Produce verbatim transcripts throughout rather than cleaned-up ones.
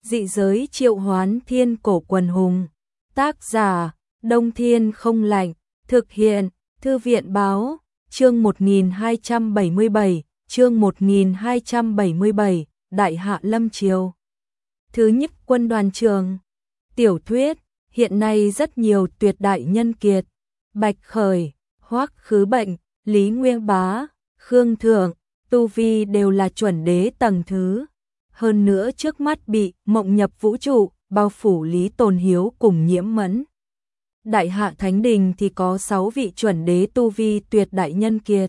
Dị giới triệu hoán thiên cổ quần hùng. Tác giả, Đông Thiên không lạnh. Thực hiện, Thư viện báo. Chương một nghìn hai trăm bảy mươi bảy, chương một nghìn hai trăm bảy mươi bảy, Đại Hạ Lâm Triều. Thứ nhất quân đoàn trường. Tiểu thuyết, hiện nay rất nhiều tuyệt đại nhân kiệt. Bạch Khởi, Hoắc Khứ Bệnh, Lý Nguyên Bá, Khương Thượng, tu vi đều là chuẩn đế tầng thứ. Hơn nữa trước mắt bị mộng nhập vũ trụ, bao phủ Lý Tồn Hiếu cùng Nhiễm Mẫn. Đại Hạ Thánh Đình thì có sáu vị chuẩn đế tu vi tuyệt đại nhân kiệt.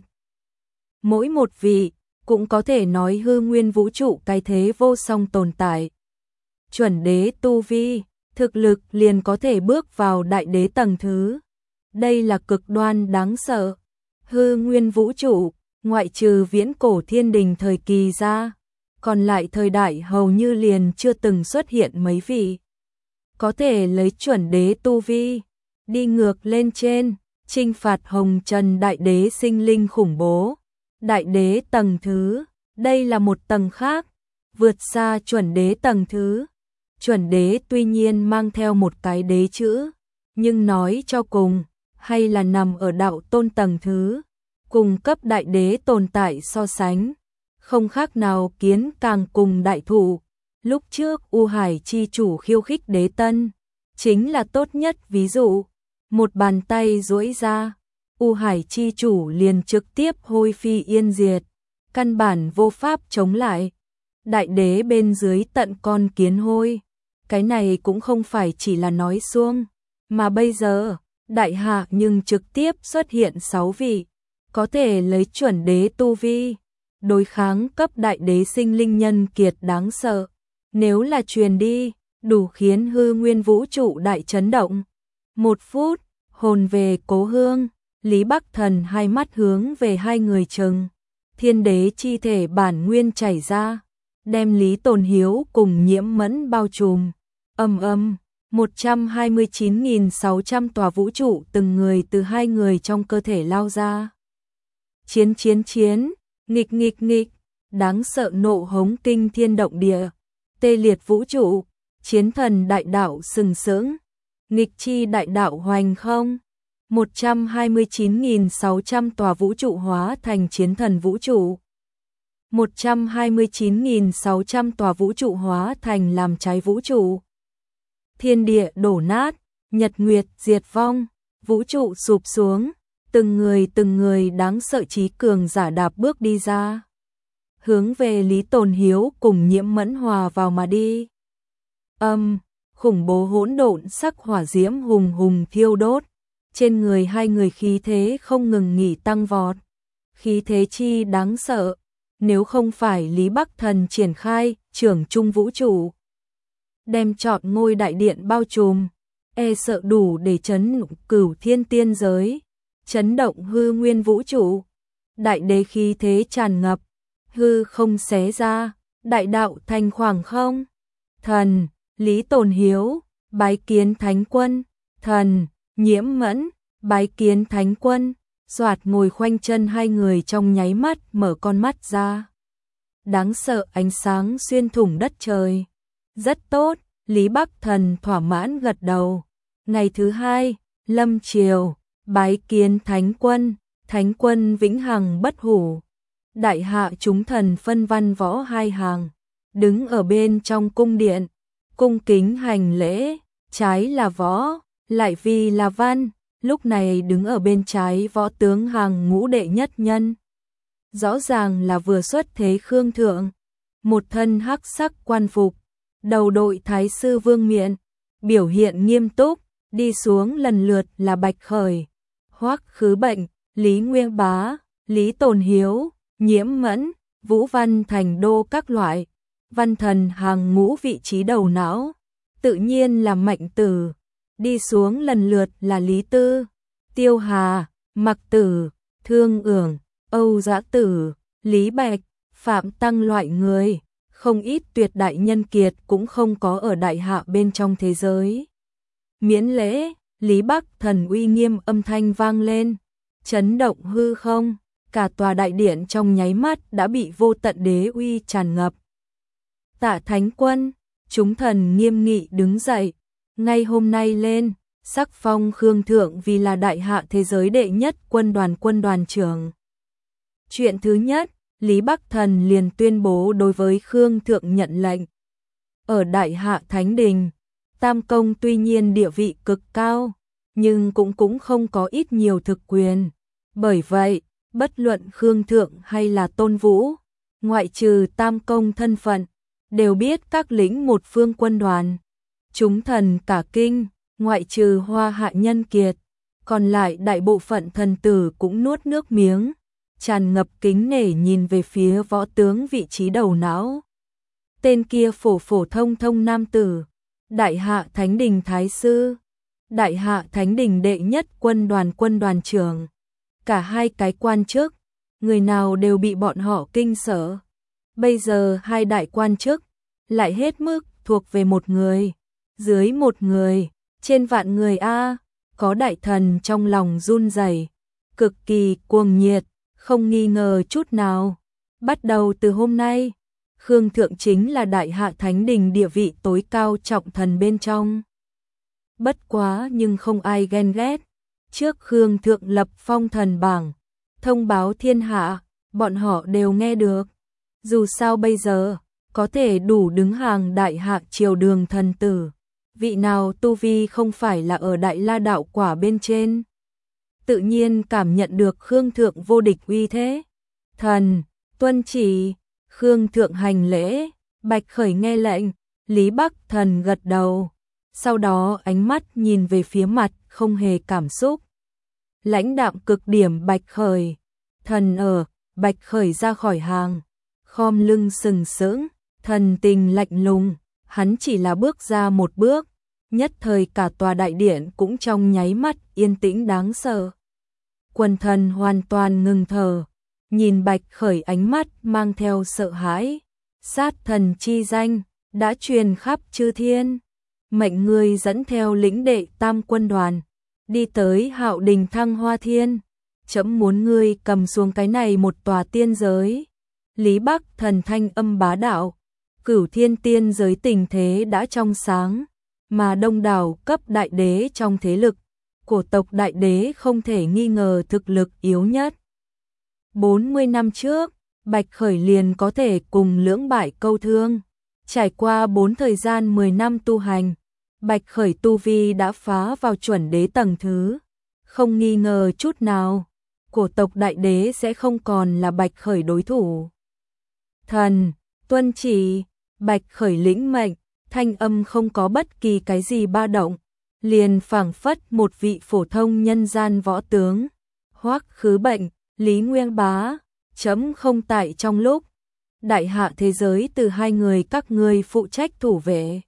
Mỗi một vị cũng có thể nói hư nguyên vũ trụ cái thế vô song tồn tại. Chuẩn đế tu vi, thực lực liền có thể bước vào đại đế tầng thứ. Đây là cực đoan đáng sợ. Hư nguyên vũ trụ, ngoại trừ viễn cổ thiên đình thời kỳ ra, còn lại thời đại hầu như liền chưa từng xuất hiện mấy vị có thể lấy chuẩn đế tu vi đi ngược lên trên, chinh phạt hồng trần đại đế sinh linh khủng bố. Đại đế tầng thứ, đây là một tầng khác, vượt xa chuẩn đế tầng thứ. Chuẩn đế tuy nhiên mang theo một cái đế chữ, nhưng nói cho cùng, hay là nằm ở đạo tôn tầng thứ, cùng cấp đại đế tồn tại so sánh, không khác nào kiến càng cùng đại thụ. Lúc trước U Hải chi chủ khiêu khích đế tân, chính là tốt nhất ví dụ. Một bàn tay duỗi ra, U Hải chi chủ liền trực tiếp hôi phi yên diệt, căn bản vô pháp chống lại. Đại đế bên dưới tận con kiến hôi, cái này cũng không phải chỉ là nói suông, mà bây giờ, Đại Hạ nhưng trực tiếp xuất hiện sáu vị, có thể lấy chuẩn đế tu vi, đối kháng cấp đại đế sinh linh nhân kiệt đáng sợ. Nếu là truyền đi, đủ khiến hư nguyên vũ trụ đại chấn động. Một phút, hồn về cố hương, Lý Bắc Thần hai mắt hướng về hai người chừng. Thiên đế chi thể bản nguyên chảy ra, đem Lý Tồn Hiếu cùng Nhiễm Mẫn bao trùm. Ầm ầm, một trăm hai mươi chín nghìn sáu trăm tòa vũ trụ từng người từ hai người trong cơ thể lao ra. Chiến chiến chiến, nghịch nghịch nghịch, đáng sợ nộ hống kinh thiên động địa, tê liệt vũ trụ, chiến thần đại đạo sừng sững, nghịch chi đại đạo hoành không. một trăm hai mươi chín nghìn sáu trăm tòa vũ trụ hóa thành chiến thần vũ trụ. một trăm hai mươi chín nghìn sáu trăm tòa vũ trụ hóa thành làm cháy vũ trụ. Thiên địa đổ nát, nhật nguyệt diệt vong, vũ trụ sụp xuống, từng người từng người đáng sợ trí cường giả đạp bước đi ra, hướng về Lý Tồn Hiếu cùng Nhiễm Mẫn hòa vào mà đi. Âm, khủng bố hỗn độn sắc hỏa diễm hùng hùng thiêu đốt, trên người hai người khí thế không ngừng nghỉ tăng vọt. Khí thế chi đáng sợ, nếu không phải Lý Bắc Thần triển khai trưởng trung vũ trụ, đem trọn ngôi đại điện bao trùm, e sợ đủ để chấn cửu thiên tiên giới, chấn động hư nguyên vũ trụ. Đại đế khí thế tràn ngập, hư không xé ra, đại đạo thành khoảng không. Thần, Lý Tồn Hiếu, bái kiến Thánh Quân. Thần, Nhiễm Mẫn, bái kiến Thánh Quân. Soạt ngồi khoanh chân hai người trong nháy mắt mở con mắt ra. Đáng sợ ánh sáng xuyên thủng đất trời. Rất tốt, Lý Bắc Thần thỏa mãn gật đầu. Ngày thứ hai, Lâm Triều, bái kiến Thánh Quân. Thánh Quân vĩnh hằng bất hủ. Đại hạ chúng thần phân văn võ hai hàng, đứng ở bên trong cung điện, cung kính hành lễ, trái là võ, lại vì là văn. Lúc này đứng ở bên trái võ tướng hàng ngũ đệ nhất nhân, rõ ràng là vừa xuất thế Khương Thượng, một thân hắc sắc quan phục, đầu đội thái sư vương miện, biểu hiện nghiêm túc. Đi xuống lần lượt là Bạch Khởi, Hoắc Khứ Bệnh, Lý Nguyên Bá, Lý Tồn Hiếu, Nhiễm Mẫn, Vũ Văn Thành Đô các loại. Văn thần hàng ngũ vị trí đầu não, tự nhiên là Mạnh Tử. Đi xuống lần lượt là Lý Tư, Tiêu Hà, Mặc Tử, Thương Ưởng, Âu Dã Tử, Lý Bạch, Phạm Tăng loại người. Không ít tuyệt đại nhân kiệt cũng không có ở Đại Hạ bên trong thế giới. Miễn lễ, Lý Bắc Thần uy nghiêm âm thanh vang lên, chấn động hư không, cả tòa đại điện trong nháy mắt đã bị vô tận đế uy tràn ngập. Tạ Thánh Quân, Chúng thần nghiêm nghị đứng dậy, ngay hôm nay lên, sắc phong Khương Thượng vì là đại hạ thế giới đệ nhất quân đoàn quân đoàn trưởng. Chuyện thứ nhất, Lý Bắc Thần liền tuyên bố đối với Khương Thượng nhận lệnh. Ở đại hạ Thánh Đình, Tam Công tuy nhiên địa vị cực cao, nhưng cũng cũng không có ít nhiều thực quyền. Bởi vậy, bất luận Khương Thượng hay là Tôn Vũ, ngoại trừ Tam Công thân phận, đều biết các lĩnh một phương quân đoàn. Chúng thần cả kinh, ngoại trừ Hoa Hạ Nhân Kiệt, còn lại đại bộ phận thần tử cũng nuốt nước miếng, tràn ngập kính nể nhìn về phía võ tướng vị trí đầu não. Tên kia phổ phổ thông thông nam tử, Đại Hạ Thánh Đình Thái Sư, Đại Hạ Thánh Đình đệ nhất quân đoàn quân đoàn trưởng. Cả hai cái quan chức, người nào đều bị bọn họ kinh sợ. Bây giờ hai đại quan chức lại hết mức thuộc về một người, dưới một người, trên vạn người a. Có đại thần trong lòng run rẩy, cực kỳ cuồng nhiệt, không nghi ngờ chút nào. Bắt đầu từ hôm nay, Khương Thượng chính là Đại Hạ Thánh Đình địa vị tối cao trọng thần bên trong. Bất quá nhưng không ai ghen ghét. Trước Khương Thượng lập phong thần bảng, thông báo thiên hạ, bọn họ đều nghe được. Dù sao bây giờ, có thể đủ đứng hàng Đại Hạ triều đường thần tử. Vị nào tu vi không phải là ở Đại La đạo quả bên trên. Tự nhiên cảm nhận được Khương Thượng vô địch uy thế. Thần, tuân chỉ, Khương Thượng hành lễ, Bạch Khởi nghe lệnh, Lý Bắc Thần gật đầu. Sau đó ánh mắt nhìn về phía mặt không hề cảm xúc. Lãnh đạm cực điểm Bạch Khởi. Thần ở, Bạch Khởi ra khỏi hàng. Khom lưng sừng sững, thần tình lạnh lùng. Hắn chỉ là bước ra một bước. Nhất thời cả tòa đại điện cũng trong nháy mắt yên tĩnh đáng sợ. Quần thần hoàn toàn ngừng thở. Nhìn Bạch Khởi ánh mắt mang theo sợ hãi. Sát thần chi danh đã truyền khắp chư thiên. Mệnh người dẫn theo lĩnh đệ tam quân đoàn, đi tới Hạo Đình Thăng Hoa Thiên. Chấm muốn ngươi cầm xuống cái này một tòa tiên giới. Lý Bắc Thần thanh âm bá đạo. Cửu thiên tiên giới tình thế đã trong sáng, mà đông đảo cấp đại đế trong thế lực, cổ tộc đại đế không thể nghi ngờ thực lực yếu nhất. bốn mươi năm trước, Bạch Khởi liền có thể cùng lưỡng bại câu thương. Trải qua bốn thời gian mười năm tu hành, Bạch Khởi tu vi đã phá vào chuẩn đế tầng thứ. Không nghi ngờ chút nào, cổ tộc đại đế sẽ không còn là Bạch Khởi đối thủ. Thần, tuân chỉ, Bạch Khởi lĩnh mệnh, thanh âm không có bất kỳ cái gì ba động, liền phảng phất một vị phổ thông nhân gian võ tướng. Hoắc Khứ Bệnh, Lý Nguyên Bá, chấm không tại trong lúc. Đại hạ thế giới từ hai người các ngươi phụ trách thủ vệ.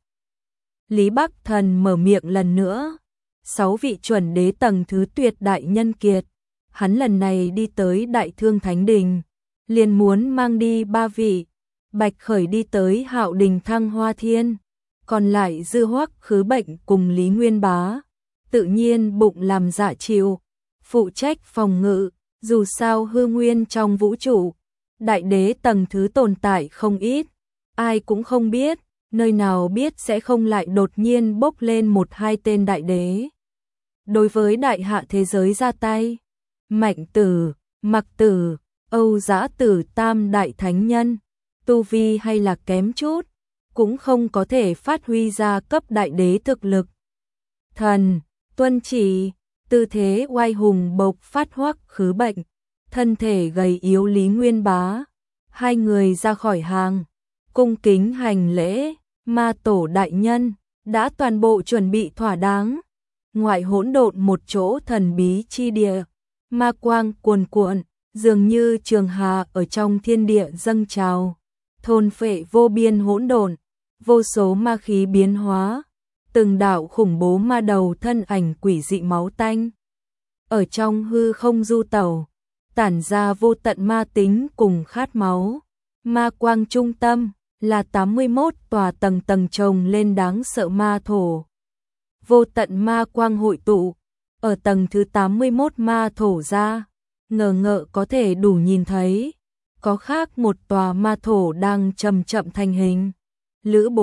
Lý Bắc Thần mở miệng lần nữa. Sáu vị chuẩn đế tầng thứ tuyệt đại nhân kiệt. Hắn lần này đi tới Đại Thương Thánh Đình, liền muốn mang đi ba vị. Bạch Khởi đi tới Hạo Đình Thăng Hoa Thiên, còn lại dư Hoắc Khứ Bệnh cùng Lý Nguyên Bá. Tự nhiên bụng làm dạ chịu, phụ trách phòng ngự. Dù sao hư nguyên trong vũ trụ, đại đế tầng thứ tồn tại không ít, ai cũng không biết, nơi nào biết sẽ không lại đột nhiên bốc lên một hai tên đại đế. Đối với đại hạ thế giới ra tay, Mạnh Tử, Mặc Tử, Âu Dã Tử tam đại thánh nhân, tu vi hay là kém chút, cũng không có thể phát huy ra cấp đại đế thực lực. Thần, tuân chỉ, tư thế oai hùng bộc phát Hoắc Khứ Bệnh, thân thể gầy yếu Lý Nguyên Bá. Hai người ra khỏi hàng, cung kính hành lễ. Ma tổ đại nhân đã toàn bộ chuẩn bị thỏa đáng. Ngoại hỗn độn một chỗ thần bí chi địa, ma quang cuồn cuộn, dường như trường hà ở trong thiên địa dâng trào, thôn phệ vô biên hỗn độn, vô số ma khí biến hóa, từng đạo khủng bố ma đầu thân ảnh quỷ dị máu tanh. Ở trong hư không du tẩu, tản ra vô tận ma tính cùng khát máu. Ma quang trung tâm là tám mươi mốt tòa tầng tầng chồng lên đáng sợ ma thổ. Vô tận ma quang hội tụ, ở tầng thứ tám mươi mốt ma thổ ra, ngờ ngợ có thể đủ nhìn thấy, có khác một tòa ma thổ đang chậm chậm thành hình. Lữ Bố,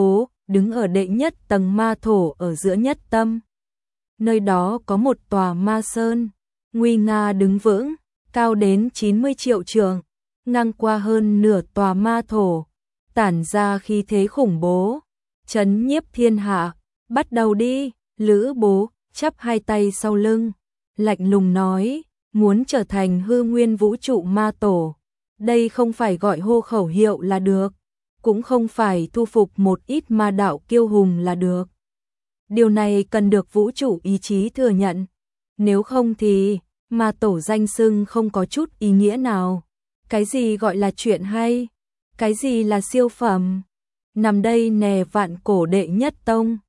đứng ở đệ nhất tầng ma thổ ở giữa nhất tâm. Nơi đó có một tòa ma sơn, nguy nga đứng vững, cao đến chín mươi triệu trượng, ngang qua hơn nửa tòa ma thổ, tản ra khí thế khủng bố, chấn nhiếp thiên hạ. Bắt đầu đi, Lữ Bố chắp hai tay sau lưng, lạnh lùng nói, muốn trở thành hư nguyên vũ trụ ma tổ, đây không phải gọi hô khẩu hiệu là được, cũng không phải thu phục một ít ma đạo kiêu hùng là được. Điều này cần được vũ trụ ý chí thừa nhận, nếu không thì ma tổ danh xưng không có chút ý nghĩa nào. Cái gì gọi là chuyện hay? Cái gì là siêu phẩm? Nằm đây nè vạn cổ đệ nhất tông,